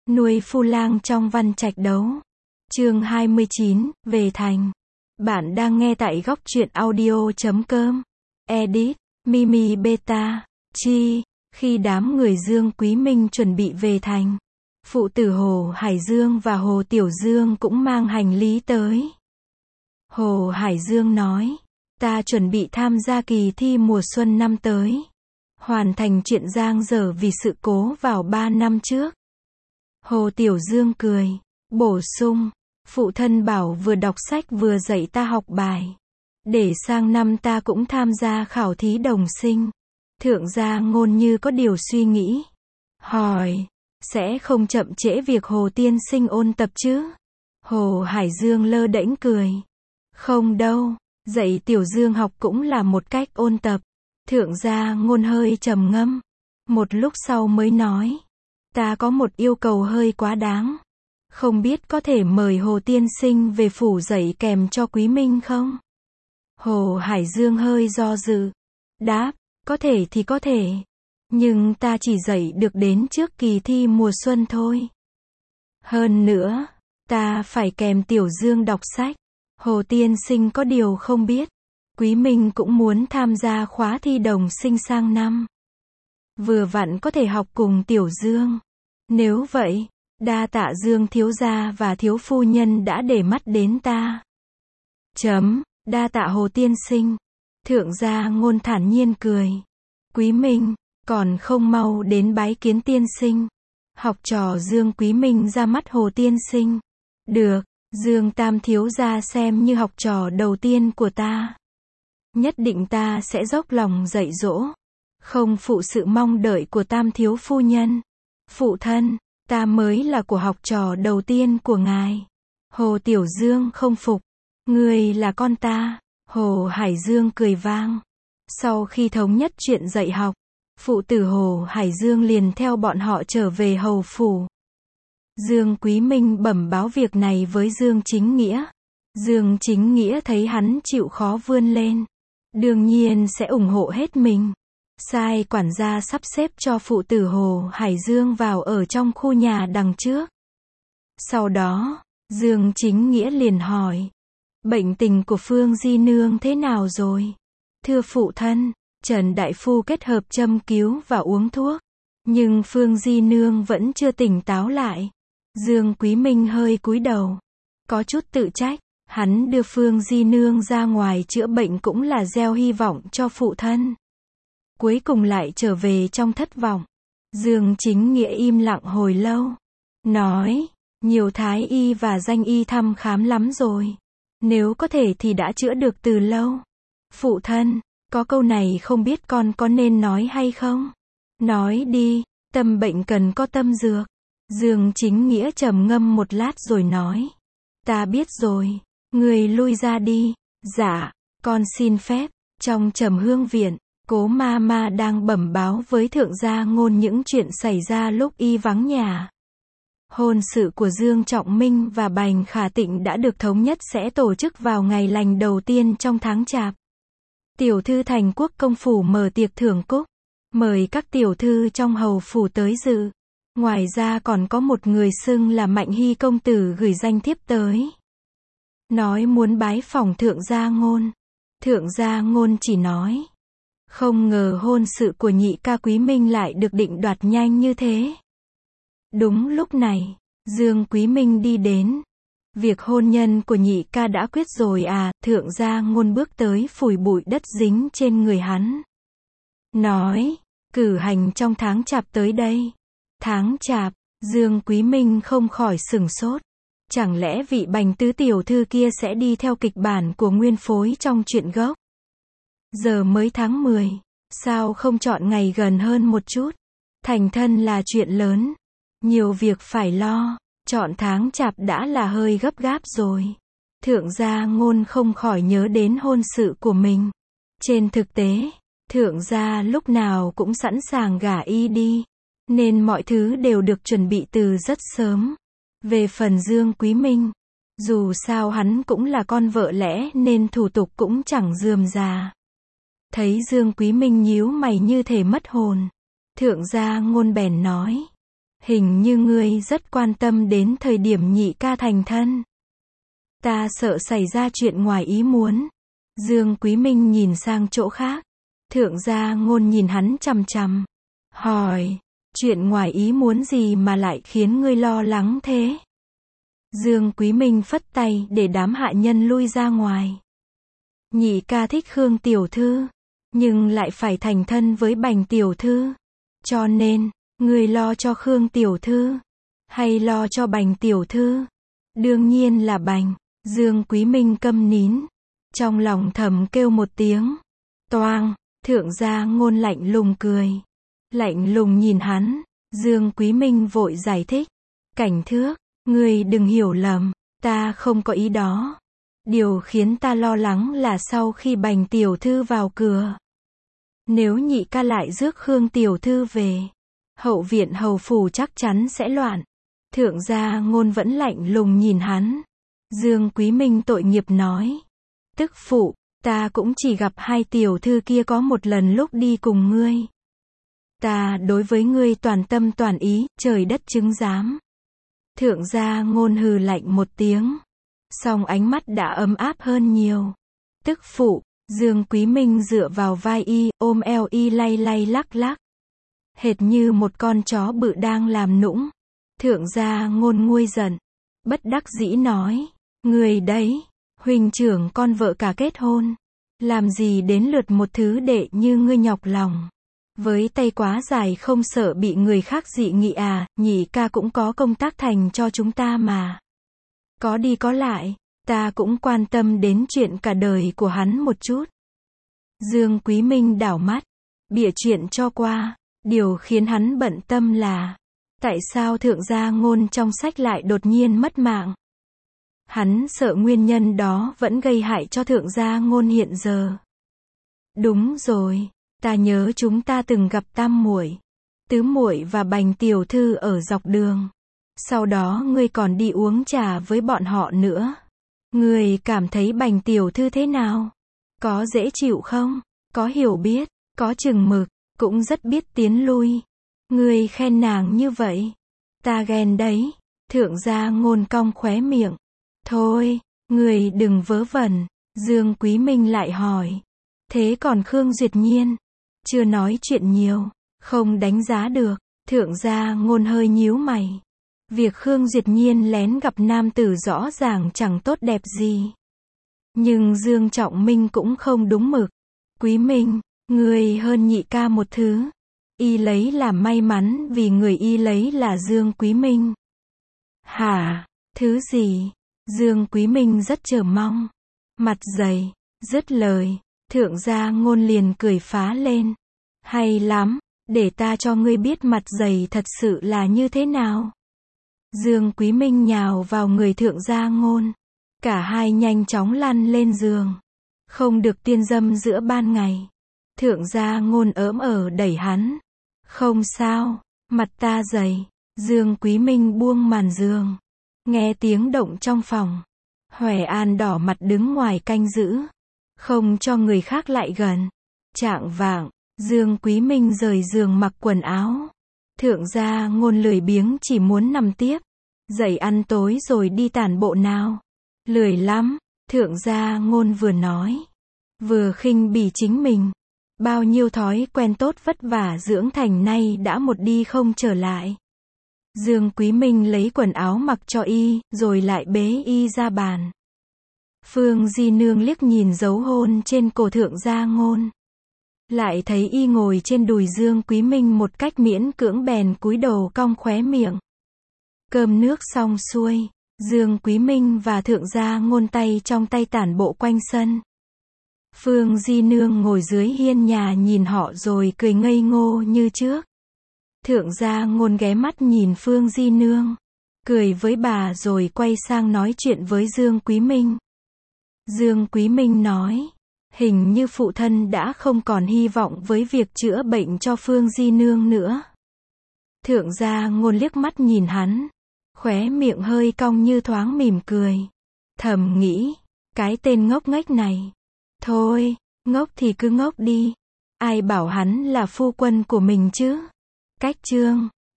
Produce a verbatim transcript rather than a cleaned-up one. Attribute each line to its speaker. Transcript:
Speaker 1: Nuôi phu lang trong văn trạch đấu. Chương hai mươi chín, về thành. Bạn đang nghe tại góc truyện audio chấm com. Edit, Mimi Beta, Chi. Khi đám người Dương Quý Minh chuẩn bị về thành, phụ tử Hồ Hải Dương và Hồ Tiểu Dương cũng mang hành lý tới. Hồ Hải Dương nói, ta chuẩn bị tham gia kỳ thi mùa xuân năm tới. Hoàn thành chuyện dang dở vì sự cố vào ba năm trước. Hồ Tiểu Dương cười, bổ sung, phụ thân bảo vừa đọc sách vừa dạy ta học bài. Để sang năm ta cũng tham gia khảo thí đồng sinh. Thượng gia Ngôn như có điều suy nghĩ. Hỏi, sẽ không chậm trễ việc Hồ tiên sinh ôn tập chứ? Hồ Hải Dương lơ đễnh cười. Không đâu, dạy Tiểu Dương học cũng là một cách ôn tập. Thượng gia Ngôn hơi trầm ngâm. Một lúc sau mới nói. Ta có một yêu cầu hơi quá đáng. Không biết có thể mời Hồ tiên sinh về phủ dạy kèm cho Quý Minh không? Hồ Hải Dương hơi do dự. Đáp, có thể thì có thể. Nhưng ta chỉ dạy được đến trước kỳ thi mùa xuân thôi. Hơn nữa, ta phải kèm Tiểu Dương đọc sách. Hồ tiên sinh có điều không biết. Quý Minh cũng muốn tham gia khóa thi đồng sinh sang năm. Vừa vặn có thể học cùng Tiểu Dương. Nếu vậy, đa tạ Dương thiếu gia và thiếu phu nhân đã để mắt đến ta. Chấm, đa tạ Hồ tiên sinh. Thượng gia Ngôn thản nhiên cười. Quý Minh, còn không mau đến bái kiến tiên sinh. Học trò Dương Quý Minh ra mắt Hồ tiên sinh. Được, Dương Tam thiếu gia xem như học trò đầu tiên của ta. Nhất định ta sẽ dốc lòng dạy dỗ. Không phụ sự mong đợi của Tam thiếu phu nhân. Phụ thân, ta mới là của học trò đầu tiên của ngài. Hồ Tiểu Dương không phục. Ngươi là con ta. Hồ Hải Dương cười vang. Sau khi thống nhất chuyện dạy học, phụ tử Hồ Hải Dương liền theo bọn họ trở về hầu phủ. Dương Quý Minh bẩm báo việc này với Dương Chính Nghĩa. Dương Chính Nghĩa thấy hắn chịu khó vươn lên, đương nhiên sẽ ủng hộ hết mình. Sai quản gia sắp xếp cho phụ tử Hồ Hải Dương vào ở trong khu nhà đằng trước. Sau đó, Dương Chính Nghĩa liền hỏi, bệnh tình của Phương Di Nương thế nào rồi? Thưa phụ thân, Trần Đại Phu kết hợp châm cứu và uống thuốc. Nhưng Phương Di Nương vẫn chưa tỉnh táo lại. Dương Quý Minh hơi cúi đầu. Có chút tự trách, hắn đưa Phương Di Nương ra ngoài chữa bệnh cũng là gieo hy vọng cho phụ thân. Cuối cùng lại trở về trong thất vọng. Dương Chính Nghĩa im lặng hồi lâu. Nói, nhiều thái y và danh y thăm khám lắm rồi. Nếu có thể thì đã chữa được từ lâu. Phụ thân, có câu này không biết con có nên nói hay không? Nói đi, tâm bệnh cần có tâm dược. Dương Chính Nghĩa trầm ngâm một lát rồi nói. Ta biết rồi, người lui ra đi. Dạ, con xin phép. Trong Trầm Hương viện, Cố ma ma đang bẩm báo với Thượng gia Ngôn những chuyện xảy ra lúc y vắng nhà. Hôn sự của Dương Trọng Minh và Bành Khả Tịnh đã được thống nhất sẽ tổ chức vào ngày lành đầu tiên trong tháng Chạp. Tiểu thư Thành Quốc công phủ mở tiệc thưởng cúc, mời các tiểu thư trong hầu phủ tới dự. Ngoài ra còn có một người xưng là Mạnh Hy công tử gửi danh thiếp tới. Nói muốn bái phỏng Thượng gia Ngôn. Thượng gia Ngôn chỉ nói. Không ngờ hôn sự của nhị ca Quý Minh lại được định đoạt nhanh như thế. Đúng lúc này, Dương Quý Minh đi đến. Việc hôn nhân của nhị ca đã quyết rồi à? Thượng gia Ngôn bước tới phủi bụi đất dính trên người hắn. Nói, cử hành trong tháng Chạp tới đây. Tháng Chạp, Dương Quý Minh không khỏi sửng sốt. Chẳng lẽ vị Bành tứ tiểu thư kia sẽ đi theo kịch bản của nguyên phối trong truyện gốc? Giờ mới tháng mười, sao không chọn ngày gần hơn một chút? Thành thân là chuyện lớn, nhiều việc phải lo, chọn tháng Chạp đã là hơi gấp gáp rồi. Thượng gia Ngôn không khỏi nhớ đến hôn sự của mình. Trên thực tế, Thượng gia lúc nào cũng sẵn sàng gả y đi, nên mọi thứ đều được chuẩn bị từ rất sớm. Về phần Dương Quý Minh, dù sao hắn cũng là con vợ lẽ nên thủ tục cũng chẳng rườm rà. Thấy Dương Quý Minh nhíu mày như thể mất hồn, Thượng gia Ngôn bèn nói. Hình như ngươi rất quan tâm đến thời điểm nhị ca thành thân. Ta sợ xảy ra chuyện ngoài ý muốn. Dương Quý Minh nhìn sang chỗ khác. Thượng gia Ngôn nhìn hắn chằm chằm. Hỏi, chuyện ngoài ý muốn gì mà lại khiến ngươi lo lắng thế? Dương Quý Minh phất tay để đám hạ nhân lui ra ngoài. Nhị ca thích Khương tiểu thư, nhưng lại phải thành thân với Bành tiểu thư. Cho nên, ngươi lo cho Khương tiểu thư, hay lo cho Bành tiểu thư? Đương nhiên là Bành. Dương Quý Minh câm nín. Trong lòng thầm kêu một tiếng. Toang, thượng gia Ngôn lạnh lùng cười. Lạnh lùng nhìn hắn. Dương Quý Minh vội giải thích. Cảnh Thước, ngươi đừng hiểu lầm, ta không có ý đó. Điều khiến ta lo lắng là sau khi Bành tiểu thư vào cửa, nếu nhị ca lại rước Khương tiểu thư về, hậu viện hầu phủ chắc chắn sẽ loạn. Thượng gia Ngôn vẫn lạnh lùng nhìn hắn. Dương Quý Minh tội nghiệp nói. Tức phụ, ta cũng chỉ gặp hai tiểu thư kia có một lần lúc đi cùng ngươi. Ta đối với ngươi toàn tâm toàn ý, trời đất chứng giám. Thượng gia Ngôn hừ lạnh một tiếng. Song ánh mắt đã ấm áp hơn nhiều. Tức phụ, Dương Quý Minh dựa vào vai y, ôm eo y lay lay lắc lắc. Hệt như một con chó bự đang làm nũng. Thượng gia Ngôn nguôi giận. Bất đắc dĩ nói. Người đấy, huynh trưởng con vợ cả kết hôn. Làm gì đến lượt một thứ đệ như ngươi nhọc lòng. Với tay quá dài không sợ bị người khác dị nghị à, nhị ca cũng có công tác thành cho chúng ta mà. Có đi có lại, ta cũng quan tâm đến chuyện cả đời của hắn một chút. Dương Quý Minh đảo mắt, bịa chuyện cho qua. Điều khiến hắn bận tâm là, tại sao thượng gia Ngôn trong sách lại đột nhiên mất mạng? Hắn sợ nguyên nhân đó vẫn gây hại cho thượng gia Ngôn hiện giờ. Đúng rồi, ta nhớ chúng ta từng gặp tam muội, tứ muội và Bành tiểu thư ở dọc đường. Sau đó ngươi còn đi uống trà với bọn họ nữa. Ngươi cảm thấy Bành tiểu thư thế nào? Có dễ chịu không? Có hiểu biết, có chừng mực, cũng rất biết tiến lui. Ngươi khen nàng như vậy, ta ghen đấy. Thượng gia Ngôn cong khóe miệng. Thôi, ngươi đừng vớ vẩn. Dương Quý Minh lại hỏi. Thế còn Khương Duyệt Nhiên? Chưa nói chuyện nhiều, không đánh giá được. Thượng gia Ngôn hơi nhíu mày. Việc Khương Duyệt Nhiên lén gặp nam tử rõ ràng chẳng tốt đẹp gì. Nhưng Dương Trọng Minh cũng không đúng mực. Quý Minh, ngươi hơn nhị ca một thứ. Y lấy là may mắn vì người y lấy là Dương Quý Minh. Hả? Thứ gì? Dương Quý Minh rất chờ mong. Mặt dày. Dứt lời, thượng gia Ngôn liền cười phá lên. Hay lắm, để ta cho ngươi biết mặt dày thật sự là như thế nào. Dương Quý Minh nhào vào người thượng gia Ngôn. Cả hai nhanh chóng lăn lên giường. Không được tiên dâm giữa ban ngày. Thượng gia Ngôn ỡm ở đẩy hắn. Không sao, mặt ta dày. Dương Quý Minh buông màn giường. Nghe tiếng động trong phòng. Hoè An đỏ mặt đứng ngoài canh giữ. Không cho người khác lại gần. Chạng vạng, Dương Quý Minh rời giường mặc quần áo. Thượng gia Ngôn lười biếng chỉ muốn nằm tiếp. Dậy ăn tối rồi đi tản bộ nào. Lười lắm, thượng gia Ngôn vừa nói. Vừa khinh bỉ chính mình. Bao nhiêu thói quen tốt vất vả dưỡng thành nay đã một đi không trở lại. Dương Quý Minh lấy quần áo mặc cho y, rồi lại bế y ra bàn. Phương Di Nương liếc nhìn dấu hôn trên cổ thượng gia Ngôn. Lại thấy y ngồi trên đùi Dương Quý Minh một cách miễn cưỡng bèn cúi đầu cong khóe miệng. Cơm nước xong xuôi, Dương Quý Minh và thượng gia Ngôn tay trong tay tản bộ quanh sân. Phương Di Nương ngồi dưới hiên nhà nhìn họ rồi cười ngây ngô như trước. Thượng gia Ngôn ghé mắt nhìn Phương Di Nương, cười với bà rồi quay sang nói chuyện với Dương Quý Minh. Dương Quý Minh nói, hình như phụ thân đã không còn hy vọng với việc chữa bệnh cho Phương Di Nương nữa. Thượng gia Ngôn liếc mắt nhìn hắn, khóe miệng hơi cong như thoáng mỉm cười. Thầm nghĩ, cái tên ngốc nghếch này. Thôi, ngốc thì cứ ngốc đi. Ai bảo hắn là phu quân của mình chứ? Cách chương